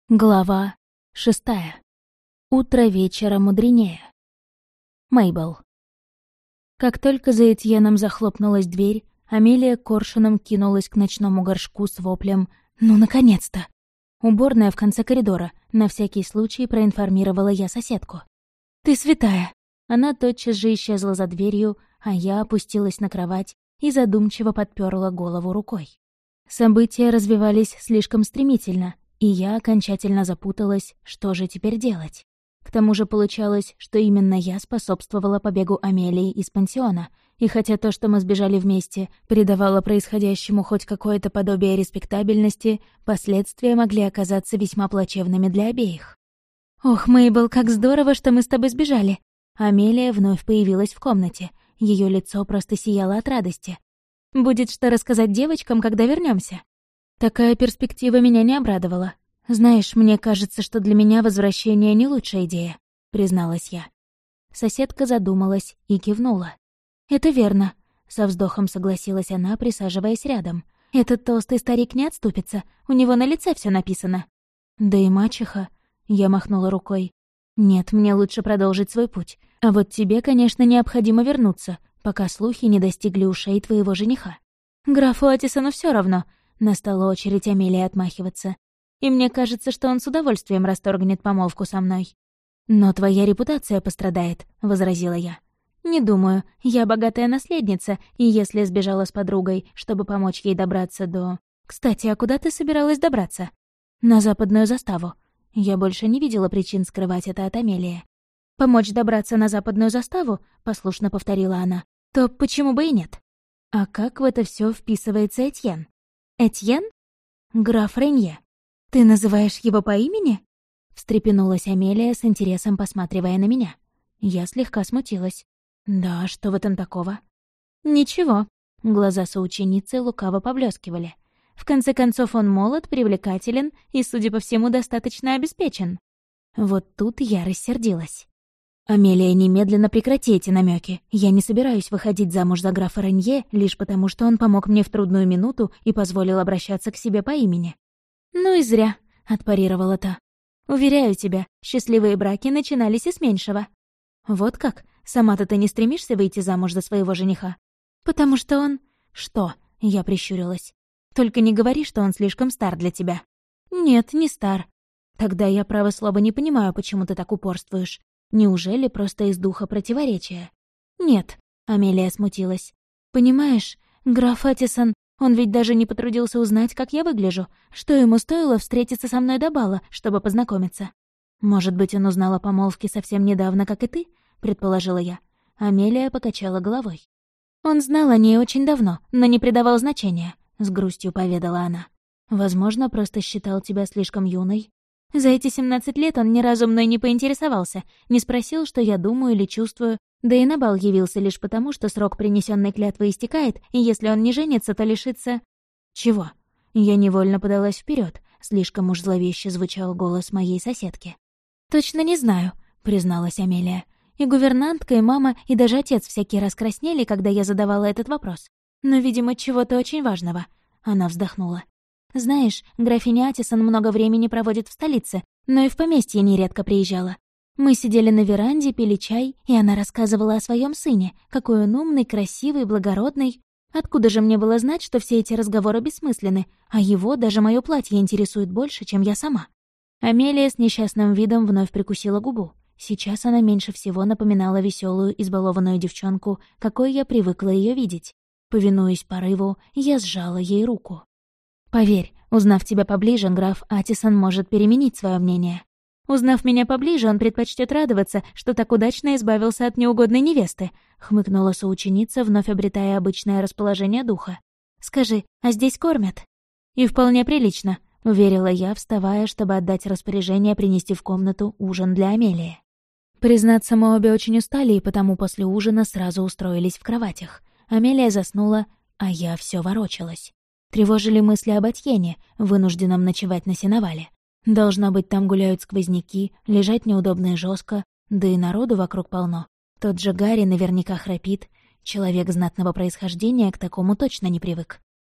Глава 6. Утро вечера мудренее. Мейбл. Как только за Этьеном захлопнулась дверь, Амелия коршуном кинулась к ночному горшку с воплем «Ну, наконец-то!». Уборная в конце коридора, на всякий случай проинформировала я соседку. «Ты святая!». Она тотчас же исчезла за дверью, а я опустилась на кровать и задумчиво подперла голову рукой. События развивались слишком стремительно, и я окончательно запуталась, что же теперь делать. К тому же получалось, что именно я способствовала побегу Амелии из пансиона, и хотя то, что мы сбежали вместе, придавало происходящему хоть какое-то подобие респектабельности, последствия могли оказаться весьма плачевными для обеих. «Ох, Мейбл, как здорово, что мы с тобой сбежали!» Амелия вновь появилась в комнате. Ее лицо просто сияло от радости. «Будет что рассказать девочкам, когда вернемся. Такая перспектива меня не обрадовала. «Знаешь, мне кажется, что для меня возвращение не лучшая идея», — призналась я. Соседка задумалась и кивнула. «Это верно», — со вздохом согласилась она, присаживаясь рядом. «Этот толстый старик не отступится, у него на лице все написано». «Да и мачеха», — я махнула рукой. «Нет, мне лучше продолжить свой путь. А вот тебе, конечно, необходимо вернуться, пока слухи не достигли ушей твоего жениха». «Графу Атисону все равно», — настала очередь Амелии отмахиваться. «И мне кажется, что он с удовольствием расторгнет помолвку со мной». «Но твоя репутация пострадает», — возразила я. «Не думаю. Я богатая наследница, и если сбежала с подругой, чтобы помочь ей добраться до... Кстати, а куда ты собиралась добраться?» «На западную заставу». Я больше не видела причин скрывать это от Амелии. «Помочь добраться на западную заставу?» — послушно повторила она. «То почему бы и нет?» «А как в это все вписывается Этьен?» «Этьен?» «Граф Ренье». «Ты называешь его по имени?» Встрепенулась Амелия с интересом, посматривая на меня. Я слегка смутилась. «Да, что в этом такого?» «Ничего». Глаза соученицы лукаво поблескивали. «В конце концов, он молод, привлекателен и, судя по всему, достаточно обеспечен». Вот тут я рассердилась. «Амелия, немедленно прекрати эти намеки. Я не собираюсь выходить замуж за графа Ренье лишь потому, что он помог мне в трудную минуту и позволил обращаться к себе по имени». «Ну и зря», — отпарировала та. «Уверяю тебя, счастливые браки начинались и с меньшего». «Вот как? Сама-то ты не стремишься выйти замуж за своего жениха?» «Потому что он...» «Что?» — я прищурилась. «Только не говори, что он слишком стар для тебя». «Нет, не стар». «Тогда я, право слово, не понимаю, почему ты так упорствуешь. Неужели просто из духа противоречия?» «Нет», — Амелия смутилась. «Понимаешь, граф Атисон, он ведь даже не потрудился узнать, как я выгляжу, что ему стоило встретиться со мной до бала, чтобы познакомиться». «Может быть, он узнал о помолвке совсем недавно, как и ты?» — предположила я. Амелия покачала головой. «Он знал о ней очень давно, но не придавал значения», — с грустью поведала она. «Возможно, просто считал тебя слишком юной». За эти 17 лет он ни разу мной не поинтересовался, не спросил, что я думаю или чувствую, да и на бал явился лишь потому, что срок принесенной клятвы истекает, и если он не женится, то лишится... Чего? Я невольно подалась вперед. Слишком уж зловеще звучал голос моей соседки. «Точно не знаю», — призналась Амелия. И гувернантка, и мама, и даже отец всякий раз краснели, когда я задавала этот вопрос. Но, видимо, чего-то очень важного. Она вздохнула. «Знаешь, графиня Атисон много времени проводит в столице, но и в поместье нередко приезжала. Мы сидели на веранде, пили чай, и она рассказывала о своем сыне, какой он умный, красивый, благородный. Откуда же мне было знать, что все эти разговоры бессмысленны, а его даже моё платье интересует больше, чем я сама?» Амелия с несчастным видом вновь прикусила губу. Сейчас она меньше всего напоминала веселую, избалованную девчонку, какой я привыкла ее видеть. Повинуясь порыву, я сжала ей руку. «Поверь, узнав тебя поближе, граф Атисон может переменить свое мнение. Узнав меня поближе, он предпочтет радоваться, что так удачно избавился от неугодной невесты», — хмыкнула соученица, вновь обретая обычное расположение духа. «Скажи, а здесь кормят?» «И вполне прилично», — уверила я, вставая, чтобы отдать распоряжение принести в комнату ужин для Амелии. Признаться, мы обе очень устали, и потому после ужина сразу устроились в кроватях. Амелия заснула, а я все ворочалась. Тревожили мысли об Этьене, вынужденном ночевать на сеновале. Должно быть, там гуляют сквозняки, лежать неудобно и жестко, да и народу вокруг полно. Тот же Гарри наверняка храпит. Человек знатного происхождения к такому точно не привык.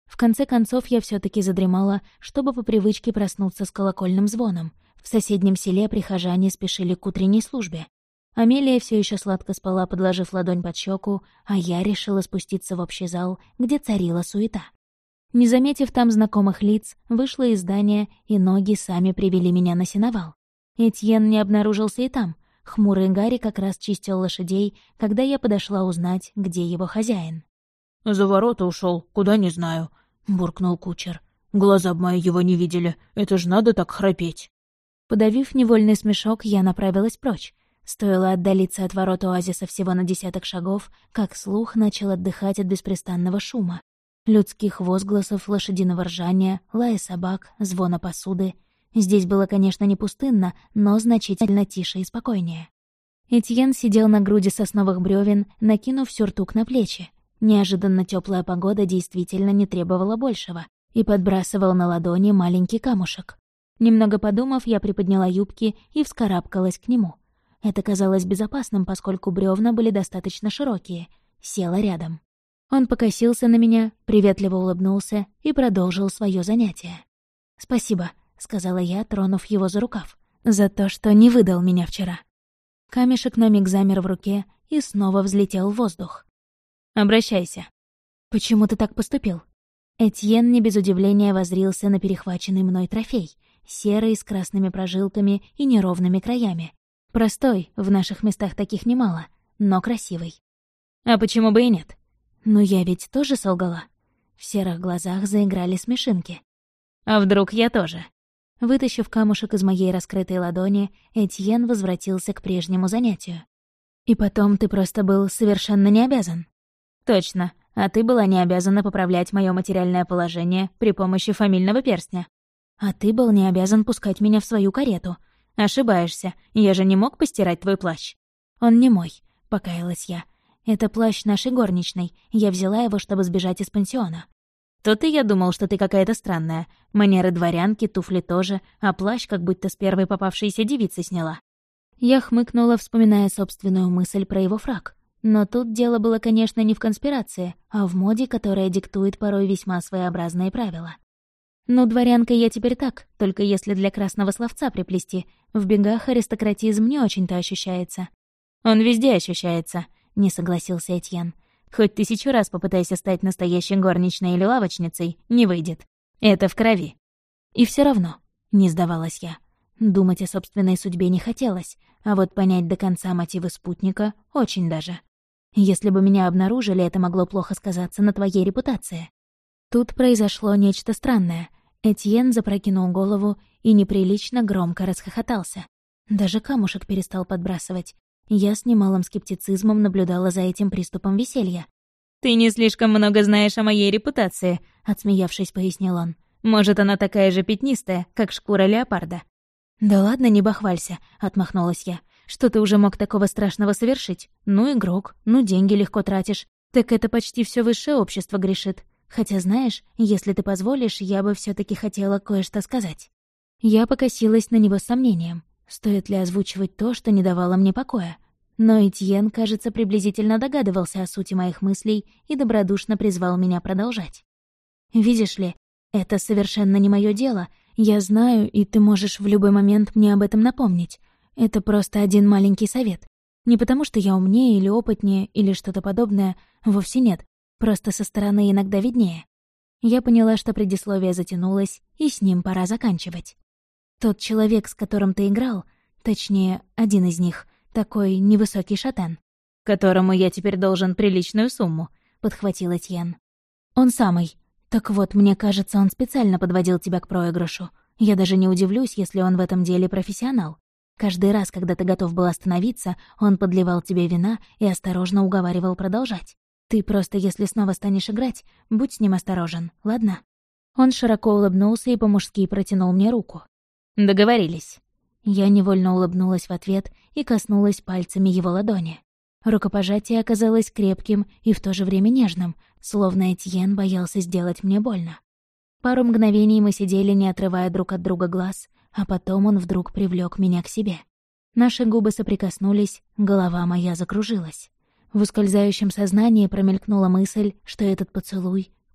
В конце концов, я все таки задремала, чтобы по привычке проснуться с колокольным звоном. В соседнем селе прихожане спешили к утренней службе. Амелия все еще сладко спала, подложив ладонь под щеку, а я решила спуститься в общий зал, где царила суета. Не заметив там знакомых лиц, вышла из здания, и ноги сами привели меня на сеновал. Этьен не обнаружился и там. Хмурый Гарри как раз чистил лошадей, когда я подошла узнать, где его хозяин. «За ворота ушел, куда не знаю», — буркнул кучер. «Глаза б мои его не видели, это ж надо так храпеть». Подавив невольный смешок, я направилась прочь. Стоило отдалиться от ворот оазиса всего на 10 шагов, как слух начал отдыхать от беспрестанного шума. Людских возгласов, лошадиного ржания, лая собак, звона посуды. Здесь было, конечно, не пустынно, но значительно тише и спокойнее. Этьен сидел на груди сосновых брёвен, накинув сюртук на плечи. Неожиданно теплая погода действительно не требовала большего, и подбрасывал на ладони маленький камушек. Немного подумав, я приподняла юбки и вскарабкалась к нему. Это казалось безопасным, поскольку бревна были достаточно широкие. Села рядом. Он покосился на меня, приветливо улыбнулся и продолжил свое занятие. «Спасибо», — сказала я, тронув его за рукав, «за то, что не выдал меня вчера». Камешек на миг замер в руке и снова взлетел в воздух. «Обращайся». «Почему ты так поступил?» Этьен не без удивления воззрился на перехваченный мной трофей, серый, с красными прожилками и неровными краями. Простой, в наших местах таких немало, но красивый. «А почему бы и нет?» «Ну я ведь тоже солгала». В серых глазах заиграли смешинки. «А вдруг я тоже?» Вытащив камушек из моей раскрытой ладони, Этьен возвратился к прежнему занятию. «И потом ты просто был совершенно не обязан». «Точно, а ты была не обязана поправлять мое материальное положение при помощи фамильного перстня. А ты был не обязан пускать меня в свою карету. Ошибаешься, я же не мог постирать твой плащ». «Он не мой», — покаялась я. «Это плащ нашей горничной, я взяла его, чтобы сбежать из пансиона». «То-то я думал, что ты какая-то странная. Манеры дворянки, туфли тоже, а плащ как будто с первой попавшейся девицы сняла». Я хмыкнула, вспоминая собственную мысль про его фрак. Но тут дело было, конечно, не в конспирации, а в моде, которая диктует порой весьма своеобразные правила. «Ну, дворянка я теперь так, только если для красного словца приплести. В бегах аристократизм не очень-то ощущается». «Он везде ощущается», — не согласился Этьен. «Хоть 1000 раз попытайся стать настоящей горничной или лавочницей, не выйдет. Это в крови». «И все равно», — не сдавалась я. Думать о собственной судьбе не хотелось, а вот понять до конца мотивы спутника очень даже. Если бы меня обнаружили, это могло плохо сказаться на твоей репутации. Тут произошло нечто странное. Этьен запрокинул голову и неприлично громко расхохотался. Даже камушек перестал подбрасывать. Я с немалым скептицизмом наблюдала за этим приступом веселья. «Ты не слишком много знаешь о моей репутации», — отсмеявшись, пояснил он. «Может, она такая же пятнистая, как шкура леопарда». «Да ладно, не бахвалься», — отмахнулась я. «Что ты уже мог такого страшного совершить? Ну, игрок, ну, деньги легко тратишь. Так это почти все высшее общество грешит. Хотя, знаешь, если ты позволишь, я бы все таки хотела кое-что сказать». Я покосилась на него с сомнением. Стоит ли озвучивать то, что не давало мне покоя? Но Этьен, кажется, приблизительно догадывался о сути моих мыслей и добродушно призвал меня продолжать. «Видишь ли, это совершенно не мое дело. Я знаю, и ты можешь в любой момент мне об этом напомнить. Это просто один маленький совет. Не потому что я умнее или опытнее, или что-то подобное. Вовсе нет. Просто со стороны иногда виднее». Я поняла, что предисловие затянулось, и с ним пора заканчивать. Тот человек, с которым ты играл, точнее, один из них, такой невысокий шатен, «Которому я теперь должен приличную сумму», — подхватил Этьен. «Он самый. Так вот, мне кажется, он специально подводил тебя к проигрышу. Я даже не удивлюсь, если он в этом деле профессионал. Каждый раз, когда ты готов был остановиться, он подливал тебе вина и осторожно уговаривал продолжать. Ты просто, если снова станешь играть, будь с ним осторожен, ладно?» Он широко улыбнулся и по-мужски протянул мне руку. «Договорились». Я невольно улыбнулась в ответ и коснулась пальцами его ладони. Рукопожатие оказалось крепким и в то же время нежным, словно Этьен боялся сделать мне больно. Пару мгновений мы сидели, не отрывая друг от друга глаз, а потом он вдруг привлёк меня к себе. Наши губы соприкоснулись, голова моя закружилась. В ускользающем сознании промелькнула мысль, что этот поцелуй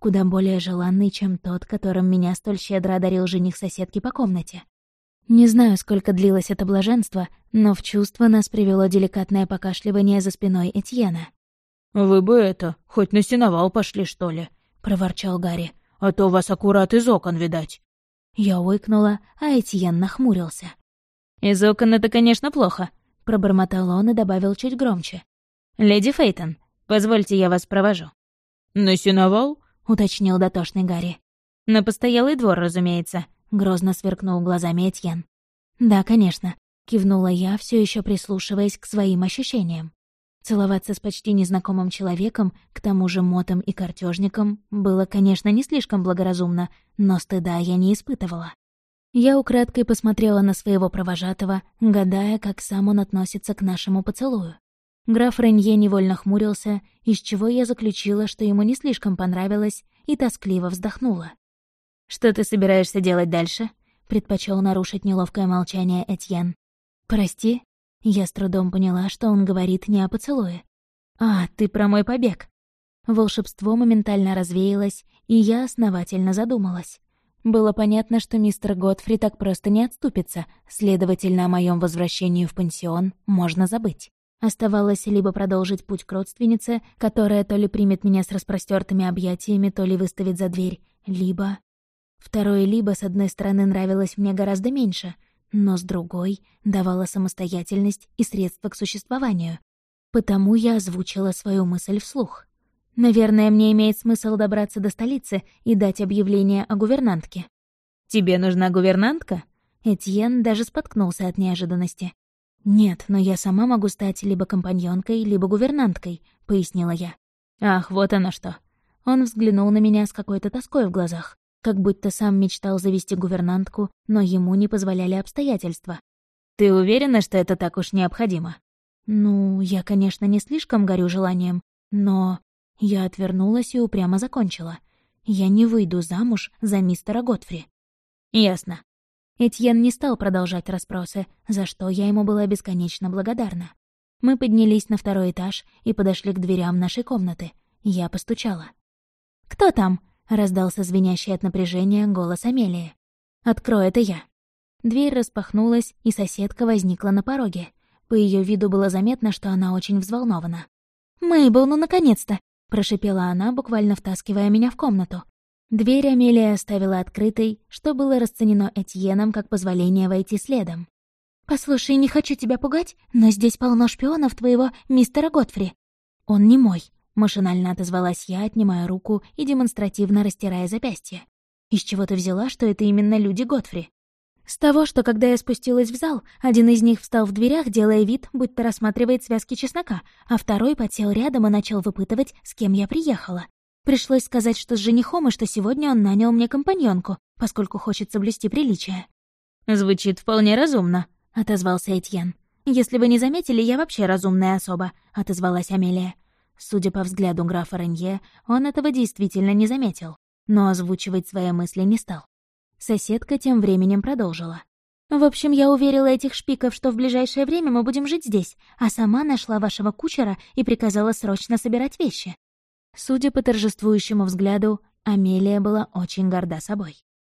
куда более желанный, чем тот, которым меня столь щедро одарил жених соседки по комнате. Не знаю, сколько длилось это блаженство, но в чувство нас привело деликатное покашливание за спиной Этьена. «Вы бы хоть на сеновал пошли, что ли?» — проворчал Гарри. «А то вас аккурат из окон видать». Я ойкнула, а Этьен нахмурился. «Из окон это, конечно, плохо», — пробормотал он и добавил чуть громче. «Леди Фейтон, позвольте, я вас провожу». «На сеновал?» — уточнил дотошный Гарри. «На постоялый двор, разумеется», — грозно сверкнул глазами Этьен. «Да, конечно», — кивнула я, все еще прислушиваясь к своим ощущениям. Целоваться с почти незнакомым человеком, к тому же мотом и картежником, было, конечно, не слишком благоразумно, но стыда я не испытывала. Я украдкой посмотрела на своего провожатого, гадая, как сам он относится к нашему поцелую. Граф Ренье невольно хмурился, из чего я заключила, что ему не слишком понравилось, и тоскливо вздохнула. «Что ты собираешься делать дальше?» — предпочел нарушить неловкое молчание Этьен. «Прости?» Я с трудом поняла, что он говорит не о поцелуе. «А, ты про мой побег». Волшебство моментально развеялось, и я основательно задумалась. Было понятно, что мистер Годфри так просто не отступится, следовательно, о моем возвращении в пансион можно забыть. Оставалось либо продолжить путь к родственнице, которая то ли примет меня с распростертыми объятиями, то ли выставит за дверь, либо... Второе «либо» с одной стороны нравилось мне гораздо меньше, но с другой давало самостоятельность и средства к существованию. Потому я озвучила свою мысль вслух. Наверное, мне имеет смысл добраться до столицы и дать объявление о гувернантке. «Тебе нужна гувернантка?» Этьен даже споткнулся от неожиданности. «Нет, но я сама могу стать либо компаньонкой, либо гувернанткой», — пояснила я. «Ах, вот оно что». Он взглянул на меня с какой-то тоской в глазах, как будто сам мечтал завести гувернантку, но ему не позволяли обстоятельства. «Ты уверена, что это так уж необходимо?» «Ну, я, конечно, не слишком горю желанием, но...» Я отвернулась и упрямо закончила. «Я не выйду замуж за мистера Годфри». «Ясно». Этьен не стал продолжать расспросы, за что я ему была бесконечно благодарна. Мы поднялись на второй этаж и подошли к дверям нашей комнаты. Я постучала. «Кто там?» — раздался звенящий от напряжения голос Амелии. «Открой, это я». Дверь распахнулась, и соседка возникла на пороге. По ее виду было заметно, что она очень взволнована. «Мэйбл, ну наконец-то!» — прошипела она, буквально втаскивая меня в комнату. Дверь Амелия оставила открытой, что было расценено Этьеном как позволение войти следом. «Послушай, не хочу тебя пугать, но здесь полно шпионов твоего мистера Годфри». «Он не мой», — машинально отозвалась я, отнимая руку и демонстративно растирая запястье. «Из чего ты взяла, что это именно люди Годфри?» «С того, что когда я спустилась в зал, один из них встал в дверях, делая вид, будто рассматривает связки чеснока, а второй подсел рядом и начал выпытывать, с кем я приехала. Пришлось сказать, что с женихом, и что сегодня он нанял мне компаньонку, поскольку хочет соблюсти приличие». «Звучит вполне разумно», — отозвался Этьен. «Если вы не заметили, я вообще разумная особа», — отозвалась Амелия. Судя по взгляду графа Ренье, он этого действительно не заметил, но озвучивать свои мысли не стал. Соседка тем временем продолжила. «В общем, я уверила этих шпиков, что в ближайшее время мы будем жить здесь, а сама нашла вашего кучера и приказала срочно собирать вещи». Судя по торжествующему взгляду, Амелия была очень горда собой.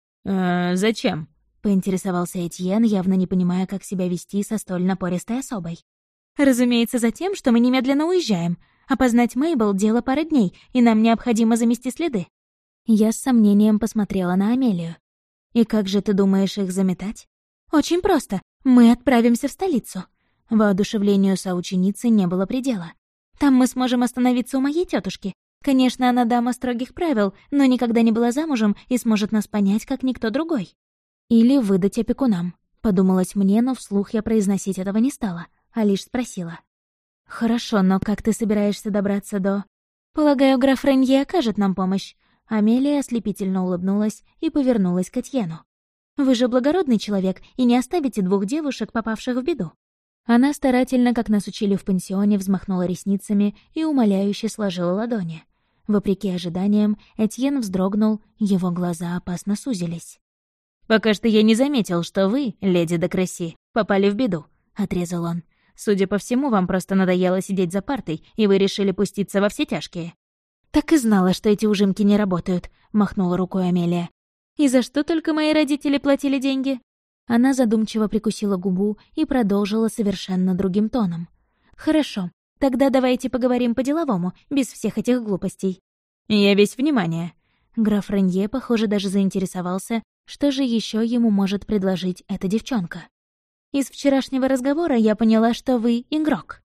«Зачем?» — поинтересовался Этьен, явно не понимая, как себя вести со столь напористой особой. «Разумеется, за тем, что мы немедленно уезжаем. Опознать Мэйбл — дело пары дней, и нам необходимо замести следы». Я с сомнением посмотрела на Амелию. «И как же ты думаешь их заметать?» «Очень просто. Мы отправимся в столицу». Воодушевлению соученицы не было предела. «Там мы сможем остановиться у моей тетушки. Конечно, она дама строгих правил, но никогда не была замужем и сможет нас понять, как никто другой». «Или выдать опекунам», — подумалось мне, но вслух я произносить этого не стала, а лишь спросила. «Хорошо, но как ты собираешься добраться до...» «Полагаю, граф Ренье окажет нам помощь». Амелия ослепительно улыбнулась и повернулась к Этьену. «Вы же благородный человек и не оставите двух девушек, попавших в беду». Она старательно, как нас учили в пансионе, взмахнула ресницами и умоляюще сложила ладони. Вопреки ожиданиям, Этьен вздрогнул, его глаза опасно сузились. «Пока что я не заметил, что вы, леди де Кресси, попали в беду», — отрезал он. «Судя по всему, вам просто надоело сидеть за партой, и вы решили пуститься во все тяжкие». «Так и знала, что эти ужимки не работают», — махнула рукой Амелия. «И за что только мои родители платили деньги?» Она задумчиво прикусила губу и продолжила совершенно другим тоном. «Хорошо, тогда давайте поговорим по-деловому, без всех этих глупостей». «Я весь внимание». Граф Ренье, похоже, даже заинтересовался, что же еще ему может предложить эта девчонка. «Из вчерашнего разговора я поняла, что вы игрок».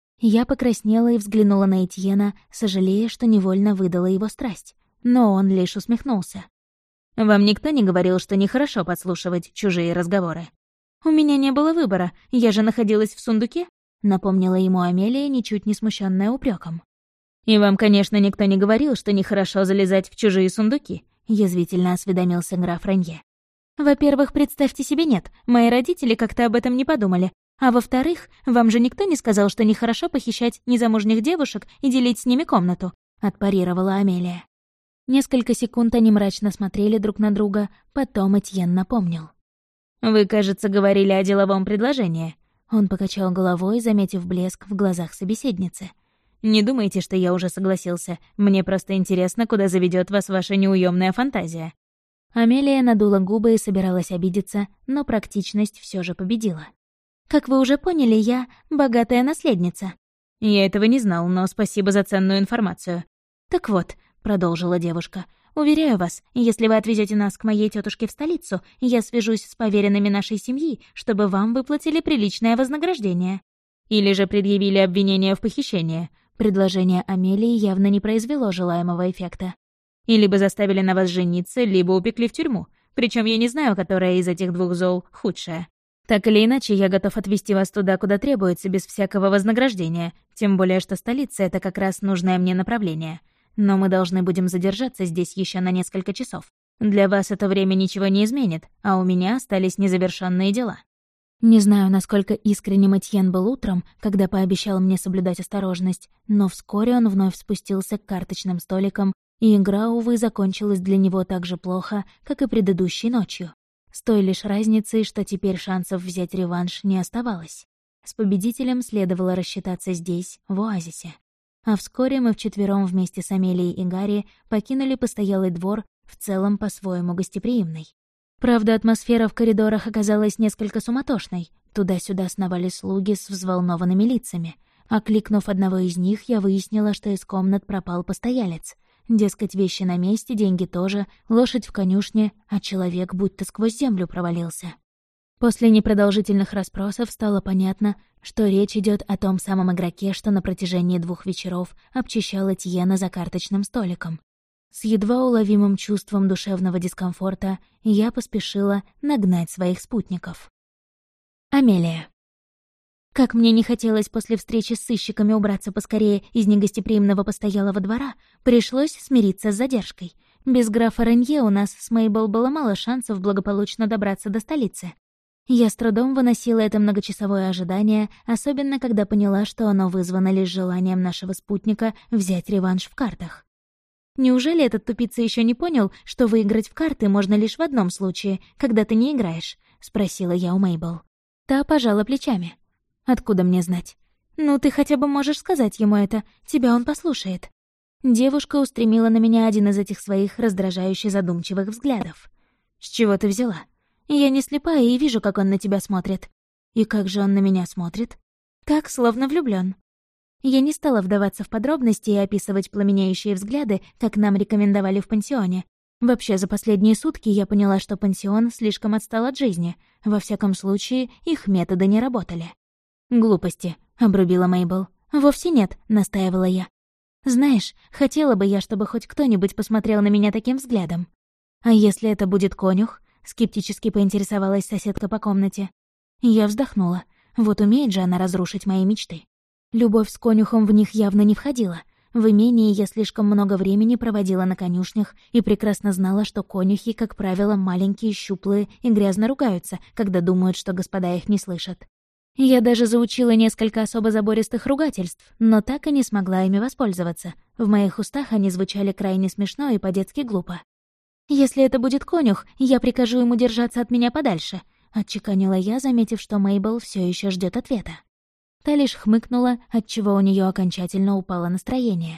Я покраснела и взглянула на Этьена, сожалея, что невольно выдала его страсть. Но он лишь усмехнулся. «Вам никто не говорил, что нехорошо подслушивать чужие разговоры?» «У меня не было выбора, я же находилась в сундуке», — напомнила ему Амелия, ничуть не смущенная упреком. «И вам, конечно, никто не говорил, что нехорошо залезать в чужие сундуки», — язвительно осведомился граф Ренье. «Во-первых, представьте себе, нет, мои родители как-то об этом не подумали. А во-вторых, вам же никто не сказал, что нехорошо похищать незамужних девушек и делить с ними комнату», — отпарировала Амелия. Несколько секунд они мрачно смотрели друг на друга, потом Этьен напомнил. «Вы, кажется, говорили о деловом предложении». Он покачал головой, заметив блеск в глазах собеседницы. «Не думайте, что я уже согласился. Мне просто интересно, куда заведет вас ваша неуемная фантазия». Амелия надула губы и собиралась обидеться, но практичность все же победила. «Как вы уже поняли, я богатая наследница». «Я этого не знал, но спасибо за ценную информацию». «Так вот», — продолжила девушка, — «уверяю вас, если вы отвезете нас к моей тетушке в столицу, я свяжусь с поверенными нашей семьи, чтобы вам выплатили приличное вознаграждение». «Или же предъявили обвинение в похищении». Предложение Амелии явно не произвело желаемого эффекта. «И либо заставили на вас жениться, либо упекли в тюрьму. Причем я не знаю, которая из этих двух зол худшая. Так или иначе, я готов отвезти вас туда, куда требуется, без всякого вознаграждения, тем более что столица — это как раз нужное мне направление. Но мы должны будем задержаться здесь еще на несколько часов. Для вас это время ничего не изменит, а у меня остались незавершенные дела». Не знаю, насколько искренним Этьен был утром, когда пообещал мне соблюдать осторожность, но вскоре он вновь спустился к карточным столикам, и игра, увы, закончилась для него так же плохо, как и предыдущей ночью. С той лишь разницей, что теперь шансов взять реванш не оставалось. С победителем следовало рассчитаться здесь, в оазисе. А вскоре мы вчетвером вместе с Амелией и Гарри покинули постоялый двор, в целом по-своему гостеприимный. Правда, атмосфера в коридорах оказалась несколько суматошной. Туда-сюда сновали слуги с взволнованными лицами. Окликнув одного из них, я выяснила, что из комнат пропал постоялец. Дескать, вещи на месте, деньги тоже, лошадь в конюшне, а человек будто сквозь землю провалился. После непродолжительных расспросов стало понятно, что речь идет о том самом игроке, что на протяжении 2 вечеров обчищал Этьена за карточным столиком. С едва уловимым чувством душевного дискомфорта я поспешила нагнать своих спутников. Амелия. Как мне не хотелось после встречи с сыщиками убраться поскорее из негостеприимного постоялого двора, пришлось смириться с задержкой. Без графа Ренье у нас с Мейбл было мало шансов благополучно добраться до столицы. Я с трудом выносила это многочасовое ожидание, особенно когда поняла, что оно вызвано лишь желанием нашего спутника взять реванш в картах. Неужели этот тупица еще не понял, что выиграть в карты можно лишь в одном случае, когда ты не играешь? — спросила я у Мейбл. Та пожала плечами. «Откуда мне знать?» «Ну, ты хотя бы можешь сказать ему это, тебя он послушает». Девушка устремила на меня один из этих своих раздражающе задумчивых взглядов. «С чего ты взяла? Я не слепая и вижу, как он на тебя смотрит». «И как же он на меня смотрит?» «Как, словно влюблён». Я не стала вдаваться в подробности и описывать пламенеющие взгляды, как нам рекомендовали в пансионе. Вообще, за последние сутки я поняла, что пансион слишком отстал от жизни. Во всяком случае, их методы не работали. «Глупости», — обрубила Мейбл. «Вовсе нет», — настаивала я. «Знаешь, хотела бы я, чтобы хоть кто-нибудь посмотрел на меня таким взглядом». «А если это будет конюх?» — скептически поинтересовалась соседка по комнате. Я вздохнула. Вот умеет же она разрушить мои мечты. Любовь с конюхом в них явно не входила. В имении я слишком много времени проводила на конюшнях и прекрасно знала, что конюхи, как правило, маленькие, щуплые и грязно ругаются, когда думают, что господа их не слышат. Я даже заучила несколько особо забористых ругательств, но так и не смогла ими воспользоваться. В моих устах они звучали крайне смешно и по-детски глупо. «Если это будет конюх, я прикажу ему держаться от меня подальше», — отчеканила я, заметив, что Мейбл все еще ждет ответа. Та лишь хмыкнула, отчего у нее окончательно упало настроение.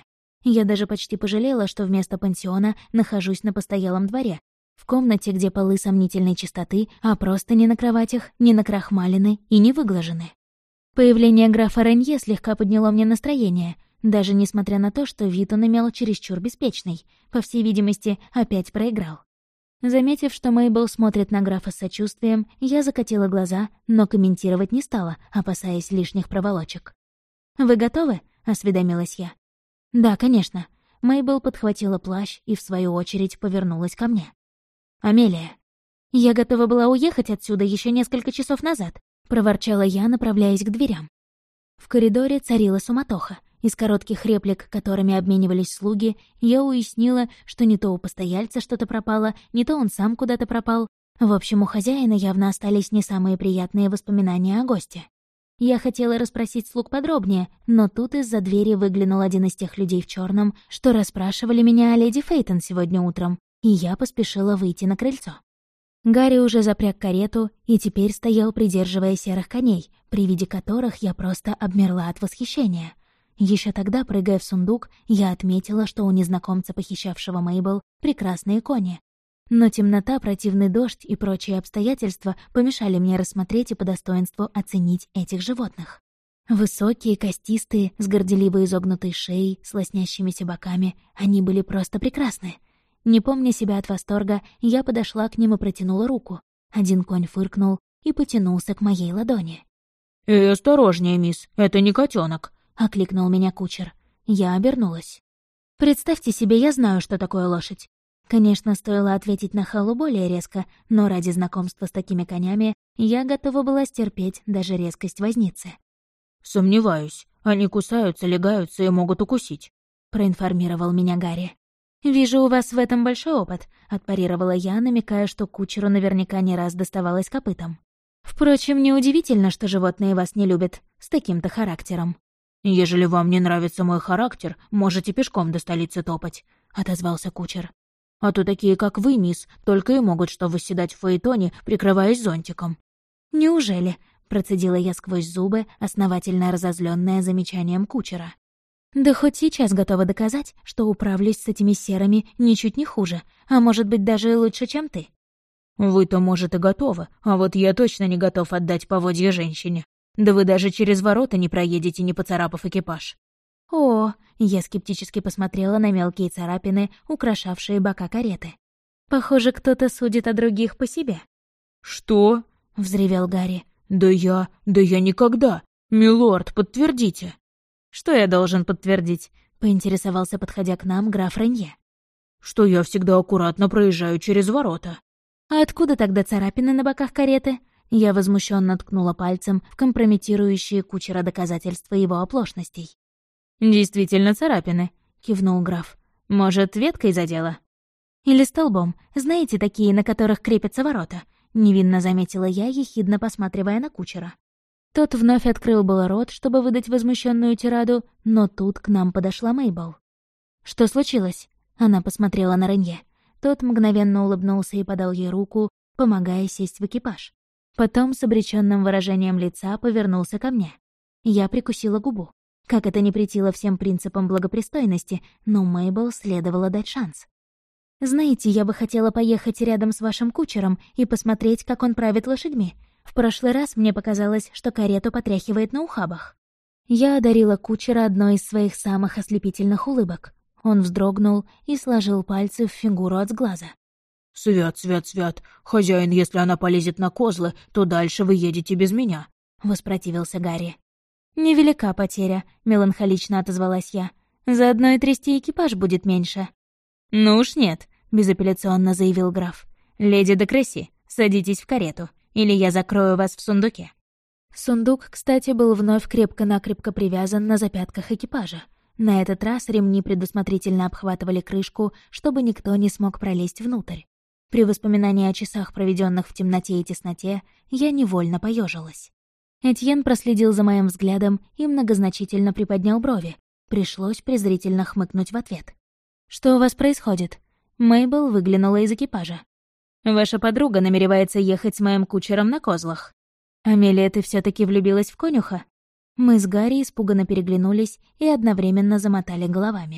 Я даже почти пожалела, что вместо пансиона нахожусь на постоялом дворе, в комнате, где полы сомнительной чистоты, а просто не на кроватях, не накрахмалены и не выглажены. Появление графа Ренье слегка подняло мне настроение, даже несмотря на то, что вид он имел чересчур беспечный, по всей видимости, опять проиграл. Заметив, что Мейбл смотрит на графа с сочувствием, я закатила глаза, но комментировать не стала, опасаясь лишних проволочек. «Вы готовы?» — осведомилась я. «Да, конечно». Мейбл подхватила плащ и, в свою очередь, повернулась ко мне. «Амелия, я готова была уехать отсюда еще несколько часов назад», — проворчала я, направляясь к дверям. В коридоре царила суматоха. Из коротких реплик, которыми обменивались слуги, я уяснила, что не то у постояльца что-то пропало, не то он сам куда-то пропал. В общем, у хозяина явно остались не самые приятные воспоминания о госте. Я хотела расспросить слуг подробнее, но тут из-за двери выглянул один из тех людей в черном, что расспрашивали меня о леди Фейтон сегодня утром, и я поспешила выйти на крыльцо. Гарри уже запряг карету и теперь стоял, придерживая серых коней, при виде которых я просто обмерла от восхищения. Еще тогда, прыгая в сундук, я отметила, что у незнакомца, похищавшего Мейбл, прекрасные кони. Но темнота, противный дождь и прочие обстоятельства помешали мне рассмотреть и по достоинству оценить этих животных. Высокие, костистые, с горделиво изогнутой шеей, с лоснящимися боками, они были просто прекрасны. Не помня себя от восторга, я подошла к ним и протянула руку. Один конь фыркнул и потянулся к моей ладони. Осторожнее, мисс, это не котенок, окликнул меня кучер. Я обернулась. Представьте себе, я знаю, что такое лошадь. Конечно, стоило ответить нахалу более резко, но ради знакомства с такими конями я готова была стерпеть даже резкость возницы. «Сомневаюсь. Они кусаются, лягаются и могут укусить», — проинформировал меня Гарри. «Вижу, у вас в этом большой опыт», — отпарировала я, намекая, что кучеру наверняка не раз доставалось копытом. «Впрочем, неудивительно, что животные вас не любят, с таким-то характером». «Ежели вам не нравится мой характер, можете пешком до столицы топать», — отозвался кучер. «А то такие, как вы, мисс, только и могут что восседать в фаэтоне, прикрываясь зонтиком». «Неужели?» — процедила я сквозь зубы, основательно разозлённая замечанием кучера. «Да хоть сейчас готова доказать, что управлюсь с этими серыми ничуть не хуже, а может быть даже лучше, чем ты». «Вы-то, может, и готовы, а вот я точно не готов отдать поводья женщине. Да вы даже через ворота не проедете, не поцарапав экипаж». «О!» — я скептически посмотрела на мелкие царапины, украшавшие бока кареты. «Похоже, кто-то судит о других по себе». «Что?» — взревел Гарри. Да я никогда! Милорд, подтвердите!» «Что я должен подтвердить?» — поинтересовался, подходя к нам, граф Ренье. «Что я всегда аккуратно проезжаю через ворота». «А откуда тогда царапины на боках кареты?» Я возмущенно ткнула пальцем в компрометирующие кучера доказательства его оплошностей. «Действительно царапины», — кивнул граф. «Может, веткой задела?» «Или столбом. Знаете, такие, на которых крепятся ворота?» — невинно заметила я, ехидно посматривая на кучера. Тот вновь открыл было рот, чтобы выдать возмущенную тираду, но тут к нам подошла Мейбл. «Что случилось?» — она посмотрела на Ренье. Тот мгновенно улыбнулся и подал ей руку, помогая сесть в экипаж. Потом с обречённым выражением лица повернулся ко мне. Я прикусила губу. Как это не претило всем принципам благопристойности, но Мейбл следовало дать шанс. «Знаете, я бы хотела поехать рядом с вашим кучером и посмотреть, как он правит лошадьми. В прошлый раз мне показалось, что карету потряхивает на ухабах». Я одарила кучера одной из своих самых ослепительных улыбок. Он вздрогнул и сложил пальцы в фигуру от сглаза. «Свят, свят, свят. Хозяин, если она полезет на козлы, то дальше вы едете без меня», — воспротивился Гарри. «Невелика потеря», — меланхолично отозвалась я. «Заодно и трясти экипаж будет меньше». «Ну уж нет», — безапелляционно заявил граф. «Леди де Кресси, садитесь в карету, или я закрою вас в сундуке». Сундук, кстати, был вновь крепко-накрепко привязан на запятках экипажа. На этот раз ремни предусмотрительно обхватывали крышку, чтобы никто не смог пролезть внутрь. При воспоминании о часах, проведенных в темноте и тесноте, я невольно поежилась. Этьен проследил за моим взглядом и многозначительно приподнял брови. Пришлось презрительно хмыкнуть в ответ. «Что у вас происходит?» Мейбл выглянула из экипажа. «Ваша подруга намеревается ехать с моим кучером на козлах». «Амелия, ты все таки влюбилась в конюха?» Мы с Гарри испуганно переглянулись и одновременно замотали головами.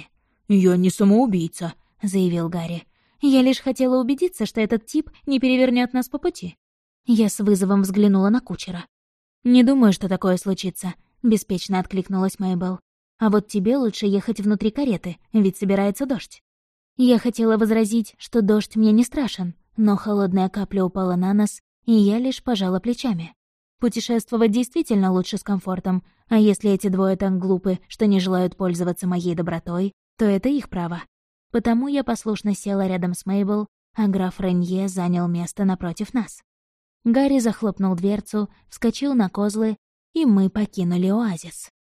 «Я не самоубийца», — заявил Гарри. «Я лишь хотела убедиться, что этот тип не перевернет нас по пути». Я с вызовом взглянула на кучера. «Не думаю, что такое случится», — беспечно откликнулась Мейбл. «А вот тебе лучше ехать внутри кареты, ведь собирается дождь». Я хотела возразить, что дождь мне не страшен, но холодная капля упала на нос, и я лишь пожала плечами. Путешествовать действительно лучше с комфортом, а если эти двое так глупы, что не желают пользоваться моей добротой, то это их право. Потому я послушно села рядом с Мейбл, а граф Ренье занял место напротив нас. Гарри захлопнул дверцу, вскочил на козлы, и мы покинули оазис.